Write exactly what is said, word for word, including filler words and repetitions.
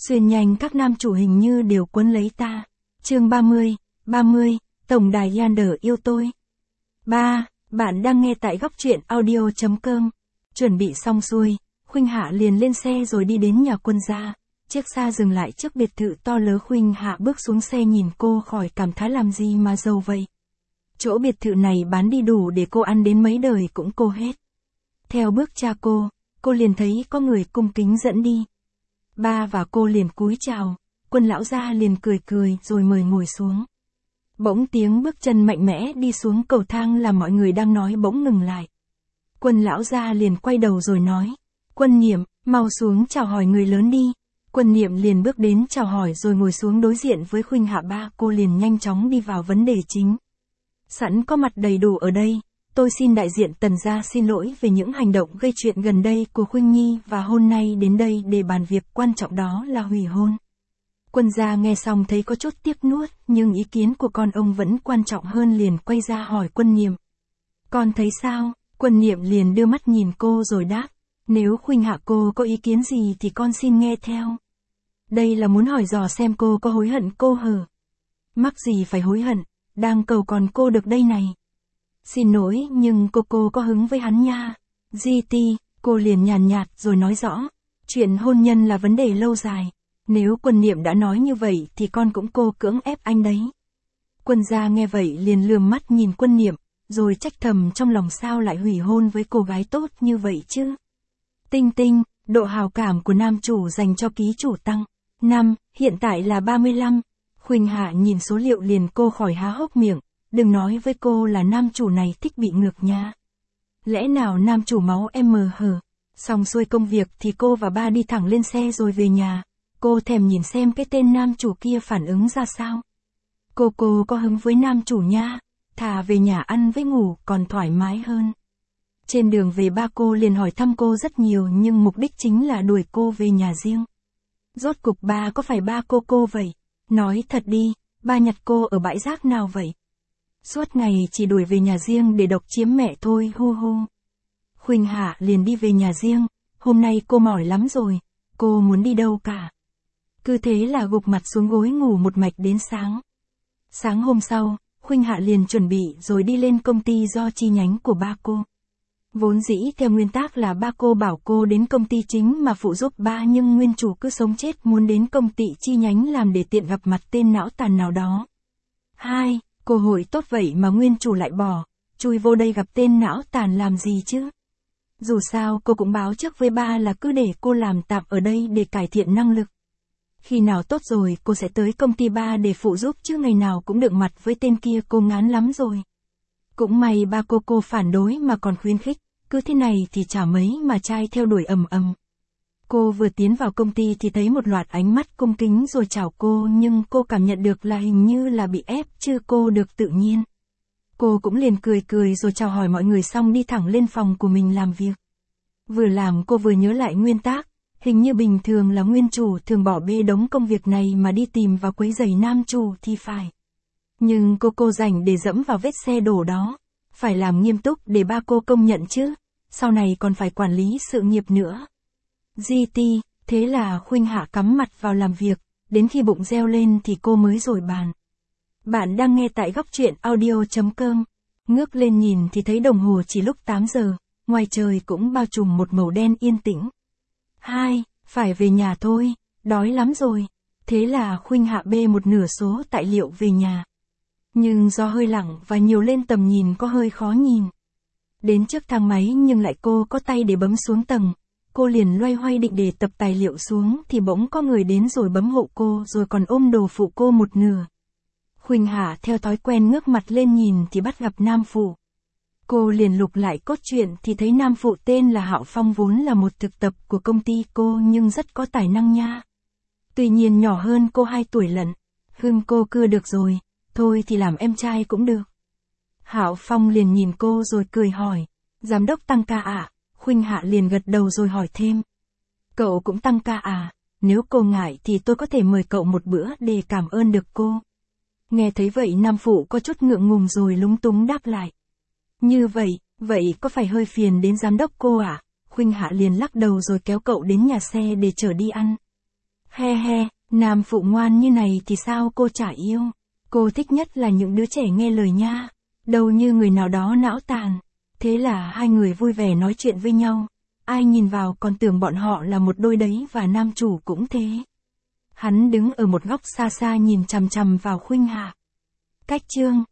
Xuyên nhanh các nam chủ hình như đều quấn lấy ta. Chương ba mươi, ba mươi, Tổng đài Yander yêu tôi. ba. Bạn đang nghe tại góc truyện audio chấm com. Chuẩn bị xong xuôi, Khuynh Hạ liền lên xe rồi đi đến nhà Quân gia. Chiếc xa dừng lại trước biệt thự to lớn. Khuynh Hạ bước xuống xe nhìn cô khỏi cảm thán làm gì mà giàu vậy. Chỗ biệt thự này bán đi đủ để cô ăn đến mấy đời cũng cô hết. Theo bước cha cô, cô liền thấy có người cung kính dẫn đi. Ba và cô liền cúi chào, Quân lão gia liền cười cười rồi mời ngồi xuống. Bỗng tiếng bước chân mạnh mẽ đi xuống cầu thang làm mọi người đang nói bỗng ngừng lại. Quân lão gia liền quay đầu rồi nói, Quân Niệm, mau xuống chào hỏi người lớn đi. Quân Niệm liền bước đến chào hỏi rồi ngồi xuống đối diện với Khuynh Hạ. Ba cô liền nhanh chóng đi vào vấn đề chính. Sẵn có mặt đầy đủ ở đây, tôi xin đại diện Tần gia xin lỗi về những hành động gây chuyện gần đây của Khuynh Nhi và hôm nay đến đây để bàn việc quan trọng đó là hủy hôn. Quân gia nghe xong thấy có chút tiếc nuốt, nhưng ý kiến của con ông vẫn quan trọng hơn liền quay ra hỏi Quân Niệm. Con thấy sao? Quân Niệm liền đưa mắt nhìn cô rồi đáp, nếu Khuynh Hạ cô có ý kiến gì thì con xin nghe theo. Đây là muốn hỏi dò xem cô có hối hận cô hờ. Mắc gì phải hối hận, đang cầu còn cô được đây này. Xin lỗi nhưng cô cô có hứng với hắn nha. giê tê, cô liền nhàn nhạt rồi nói rõ, chuyện hôn nhân là vấn đề lâu dài. Nếu Quân Niệm đã nói như vậy thì con cũng cô cưỡng ép anh đấy. Quân gia nghe vậy liền lườm mắt nhìn Quân Niệm, rồi trách thầm trong lòng sao lại hủy hôn với cô gái tốt như vậy chứ. Tinh tinh, độ hào cảm của nam chủ dành cho ký chủ tăng. Năm, hiện tại là ba mươi lăm. Khuynh Hạ nhìn số liệu liền cô khỏi há hốc miệng, đừng nói với cô là nam chủ này thích bị ngược nha. Lẽ nào nam chủ máu em mờ hờ. Xong xuôi công việc thì cô và ba đi thẳng lên xe rồi về nhà. Cô thèm nhìn xem cái tên nam chủ kia phản ứng ra sao. Cô cô có hứng với nam chủ nha, thà về nhà ăn với ngủ còn thoải mái hơn. Trên đường về ba cô liền hỏi thăm cô rất nhiều nhưng mục đích chính là đuổi cô về nhà riêng. Rốt cục ba có phải ba cô cô vậy? Nói thật đi, ba nhặt cô ở bãi rác nào vậy? Suốt ngày chỉ đuổi về nhà riêng để độc chiếm mẹ thôi hu hu. Khuynh Hạ liền đi về nhà riêng, hôm nay cô mỏi lắm rồi, cô muốn đi đâu cả. Cứ thế là gục mặt xuống gối ngủ một mạch đến sáng. Sáng hôm sau, Khuynh Hạ liền chuẩn bị rồi đi lên công ty do chi nhánh của ba cô. Vốn dĩ theo nguyên tắc là ba cô bảo cô đến công ty chính mà phụ giúp ba nhưng nguyên chủ cứ sống chết muốn đến công ty chi nhánh làm để tiện gặp mặt tên não tàn nào đó. Hai, cơ hội tốt vậy mà nguyên chủ lại bỏ, chui vô đây gặp tên não tàn làm gì chứ? Dù sao cô cũng báo trước với ba là cứ để cô làm tạm ở đây để cải thiện năng lực. Khi nào tốt rồi cô sẽ tới công ty ba để phụ giúp chứ ngày nào cũng được mặt với tên kia cô ngán lắm rồi. Cũng may ba cô cô phản đối mà còn khuyến khích, cứ thế này thì chả mấy mà trai theo đuổi ầm ầm. Cô vừa tiến vào công ty thì thấy một loạt ánh mắt cung kính rồi chào cô nhưng cô cảm nhận được là hình như là bị ép chứ cô được tự nhiên. Cô cũng liền cười cười rồi chào hỏi mọi người xong đi thẳng lên phòng của mình làm việc. Vừa làm cô vừa nhớ lại nguyên tắc, hình như bình thường là nguyên chủ thường bỏ bê đống công việc này mà đi tìm và quấy rầy nam chủ thì phải. Nhưng cô cô rảnh để dẫm vào vết xe đổ đó, phải làm nghiêm túc để ba cô công nhận chứ, sau này còn phải quản lý sự nghiệp nữa. giê tê, thế là Khuynh Hạ cắm mặt vào làm việc, đến khi bụng reo lên thì cô mới rồi bàn. Bạn đang nghe tại góc truyện audio chấm com. Ngước lên nhìn thì thấy đồng hồ chỉ lúc tám giờ, ngoài trời cũng bao trùm một màu đen yên tĩnh. Hai, phải về nhà thôi, đói lắm rồi. Thế là Khuynh Hạ bê một nửa số tài liệu về nhà. Nhưng do hơi lặng và nhiều lên tầm nhìn có hơi khó nhìn. Đến trước thang máy nhưng lại cô có tay để bấm xuống tầng. Cô liền loay hoay định để tập tài liệu xuống thì bỗng có người đến rồi bấm hộ cô rồi còn ôm đồ phụ cô một nửa. Khuynh Hạ theo thói quen ngước mặt lên nhìn thì bắt gặp nam phụ. Cô liền lục lại cốt truyện thì thấy nam phụ tên là Hạo Phong vốn là một thực tập của công ty cô nhưng rất có tài năng nha. Tuy nhiên nhỏ hơn cô hai tuổi lận. Hưng cô cưa được rồi, thôi thì làm em trai cũng được. Hạo Phong liền nhìn cô rồi cười hỏi, giám đốc tăng ca à? Khuynh Hạ liền gật đầu rồi hỏi thêm. Cậu cũng tăng ca à? Nếu cô ngại thì tôi có thể mời cậu một bữa để cảm ơn được cô. Nghe thấy vậy nam phụ có chút ngượng ngùng rồi lúng túng đáp lại. Như vậy, vậy có phải hơi phiền đến giám đốc cô à? Khuynh Hạ liền lắc đầu rồi kéo cậu đến nhà xe để chở đi ăn. He he, nam phụ ngoan như này thì sao cô chả yêu. Cô thích nhất là những đứa trẻ nghe lời nha. Đâu như người nào đó não tàn. Thế là hai người vui vẻ nói chuyện với nhau. Ai nhìn vào còn tưởng bọn họ là một đôi đấy và nam chủ cũng thế. Hắn đứng ở một góc xa xa nhìn chằm chằm vào Khuynh Hà. Cách chương